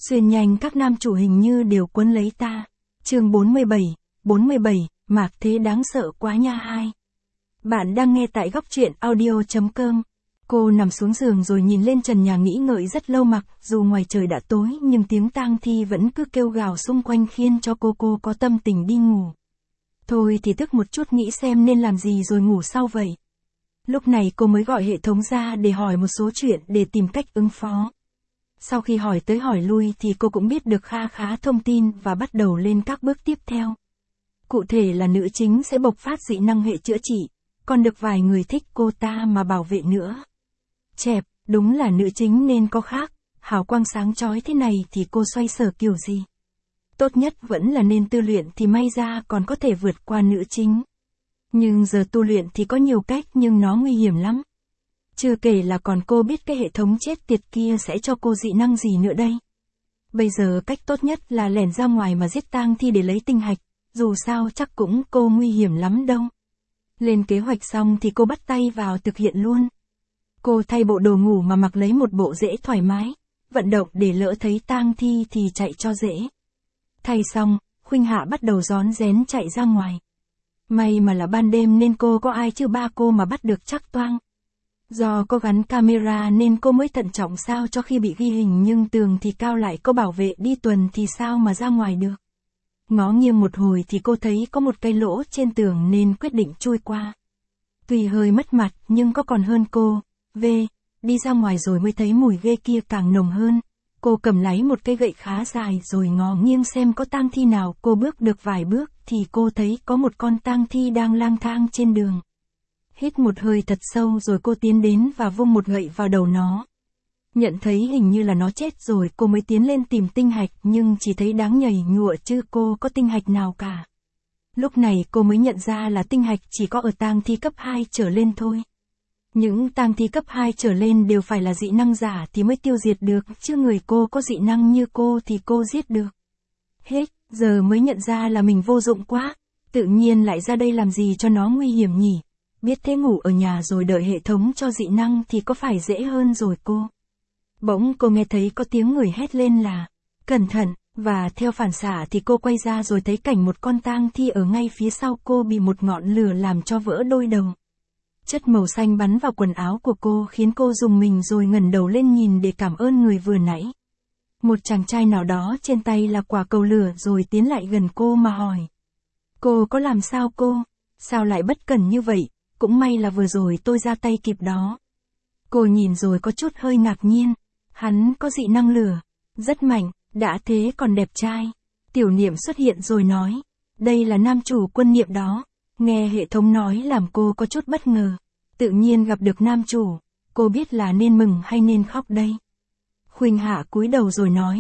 Xuyên nhanh các nam chủ hình như đều quấn lấy ta. Chương 47, Mạc Thế đáng sợ quá nha 2. Bạn đang nghe tại góc truyện audio.com. Cô nằm xuống giường rồi nhìn lên trần nhà nghĩ ngợi rất lâu, mặc dù ngoài trời đã tối nhưng tiếng tang thi vẫn cứ kêu gào xung quanh khiến cho cô có tâm tình đi ngủ. Thôi thì thức một chút nghĩ xem nên làm gì rồi ngủ sau vậy. Lúc này cô mới gọi hệ thống ra để hỏi một số chuyện để tìm cách ứng phó. Sau khi hỏi tới hỏi lui thì cô cũng biết được khá thông tin và bắt đầu lên các bước tiếp theo. Cụ thể là nữ chính sẽ bộc phát dị năng hệ chữa trị, còn được vài người thích cô ta mà bảo vệ nữa. Chẹp, đúng là nữ chính nên có khác, hào quang sáng chói thế này thì cô xoay sở kiểu gì? Tốt nhất vẫn là nên tu luyện thì may ra còn có thể vượt qua nữ chính. Nhưng giờ tu luyện thì có nhiều cách nhưng nó nguy hiểm lắm. Chưa kể là còn cô biết cái hệ thống chết tiệt kia sẽ cho cô dị năng gì nữa đây. Bây giờ cách tốt nhất là lẻn ra ngoài mà giết tang thi để lấy tinh hạch, dù sao chắc cũng cô nguy hiểm lắm đâu. Lên kế hoạch xong thì cô bắt tay vào thực hiện luôn. Cô thay bộ đồ ngủ mà mặc lấy một bộ dễ thoải mái, vận động để lỡ thấy tang thi thì chạy cho dễ. Thay xong, Khuynh Hạ bắt đầu rón rén chạy ra ngoài. May mà là ban đêm nên cô có ai chứ ba cô mà bắt được chắc toang. Do có gắn camera nên cô mới thận trọng sao cho khi bị ghi hình, nhưng tường thì cao lại có bảo vệ đi tuần thì sao mà ra ngoài được. Ngó nghiêng một hồi thì cô thấy có một cây lỗ trên tường nên quyết định chui qua. Tuy hơi mất mặt nhưng có còn hơn cô. Đi ra ngoài rồi mới thấy mùi ghê kia càng nồng hơn. Cô cầm lấy một cây gậy khá dài rồi ngó nghiêng xem có tang thi nào. Cô bước được vài bước thì cô thấy có một con tang thi đang lang thang trên đường. Hít một hơi thật sâu rồi cô tiến đến và vung một gậy vào đầu nó. Nhận thấy hình như là nó chết rồi cô mới tiến lên tìm tinh hạch, nhưng chỉ thấy đáng nhảy nhụa chứ cô có tinh hạch nào cả. Lúc này cô mới nhận ra là tinh hạch chỉ có ở tang thi cấp 2 trở lên thôi. Những tang thi cấp 2 trở lên đều phải là dị năng giả thì mới tiêu diệt được, chứ người cô có dị năng như cô thì cô giết được. Hết, giờ mới nhận ra là mình vô dụng quá, tự nhiên lại ra đây làm gì cho nó nguy hiểm nhỉ. Biết thế ngủ ở nhà rồi đợi hệ thống cho dị năng thì có phải dễ hơn rồi cô. Bỗng cô nghe thấy có tiếng người hét lên là cẩn thận, và theo phản xạ thì cô quay ra rồi thấy cảnh một con tang thi ở ngay phía sau cô bị một ngọn lửa làm cho vỡ đôi đầu. Chất màu xanh bắn vào quần áo của cô khiến cô rùng mình rồi ngẩng đầu lên nhìn để cảm ơn người vừa nãy. Một chàng trai nào đó trên tay là quả cầu lửa rồi tiến lại gần cô mà hỏi. Cô có làm sao cô? Sao lại bất cẩn như vậy? Cũng may là vừa rồi tôi ra tay kịp đó. Cô nhìn rồi có chút hơi ngạc nhiên. Hắn có dị năng lửa, rất mạnh, đã thế còn đẹp trai. Tiểu Niệm xuất hiện rồi nói, đây là nam chủ Quân Niệm đó. Nghe hệ thống nói làm cô có chút bất ngờ. Tự nhiên gặp được nam chủ, cô biết là nên mừng hay nên khóc đây. Khuynh Hạ cúi đầu rồi nói,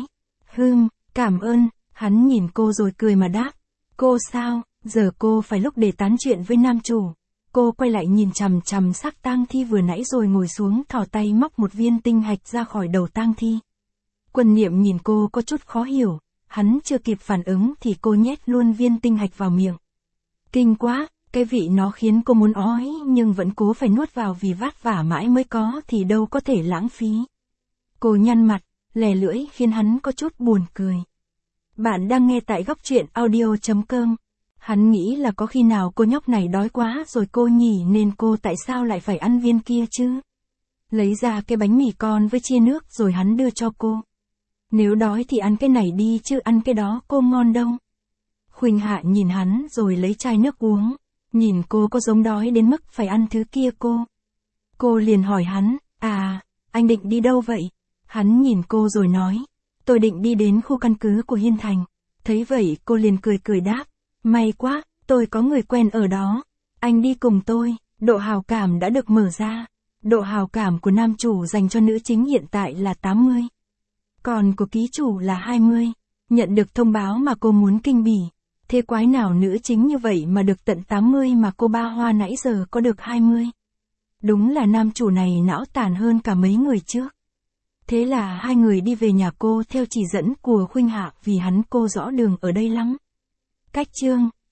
cảm ơn. Hắn nhìn cô rồi cười mà đáp, cô sao, giờ cô phải lúc để tán chuyện với nam chủ. Cô quay lại nhìn chằm xác tang thi vừa nãy rồi ngồi xuống thò tay móc một viên tinh hạch ra khỏi đầu tang thi. Quân Niệm nhìn cô có chút khó hiểu, hắn chưa kịp phản ứng thì cô nhét luôn viên tinh hạch vào miệng. Kinh quá, cái vị nó khiến cô muốn ói nhưng vẫn cố phải nuốt vào vì vất vả mãi mới có thì đâu có thể lãng phí. Cô nhăn mặt, lè lưỡi khiến hắn có chút buồn cười. Bạn đang nghe tại góc truyện audio.com. Hắn nghĩ là có khi nào cô nhóc này đói quá rồi cô nhỉ nên cô tại sao lại phải ăn viên kia chứ? Lấy ra cái bánh mì con với chia nước rồi hắn đưa cho cô. Nếu đói thì ăn cái này đi chứ ăn cái đó cô ngon đâu. Khuynh Hạ nhìn hắn rồi lấy chai nước uống. Nhìn cô có giống đói đến mức phải ăn thứ kia cô. Cô liền hỏi hắn, anh định đi đâu vậy? Hắn nhìn cô rồi nói, tôi định đi đến khu căn cứ của Hiên Thành. Thấy vậy cô liền cười đáp, may quá, tôi có người quen ở đó. Anh đi cùng tôi. Độ hào cảm đã được mở ra. Độ hào cảm của nam chủ dành cho nữ chính hiện tại là 80. Còn của ký chủ là 20. Nhận được thông báo mà cô muốn kinh bỉ. Thế quái nào nữ chính như vậy mà được tận 80 mà cô ba hoa nãy giờ có được 20. Đúng là nam chủ này não tàn hơn cả mấy người trước. Thế là hai người đi về nhà cô theo chỉ dẫn của Khuynh Hạ vì hắn cô rõ đường ở đây lắm. Cách chương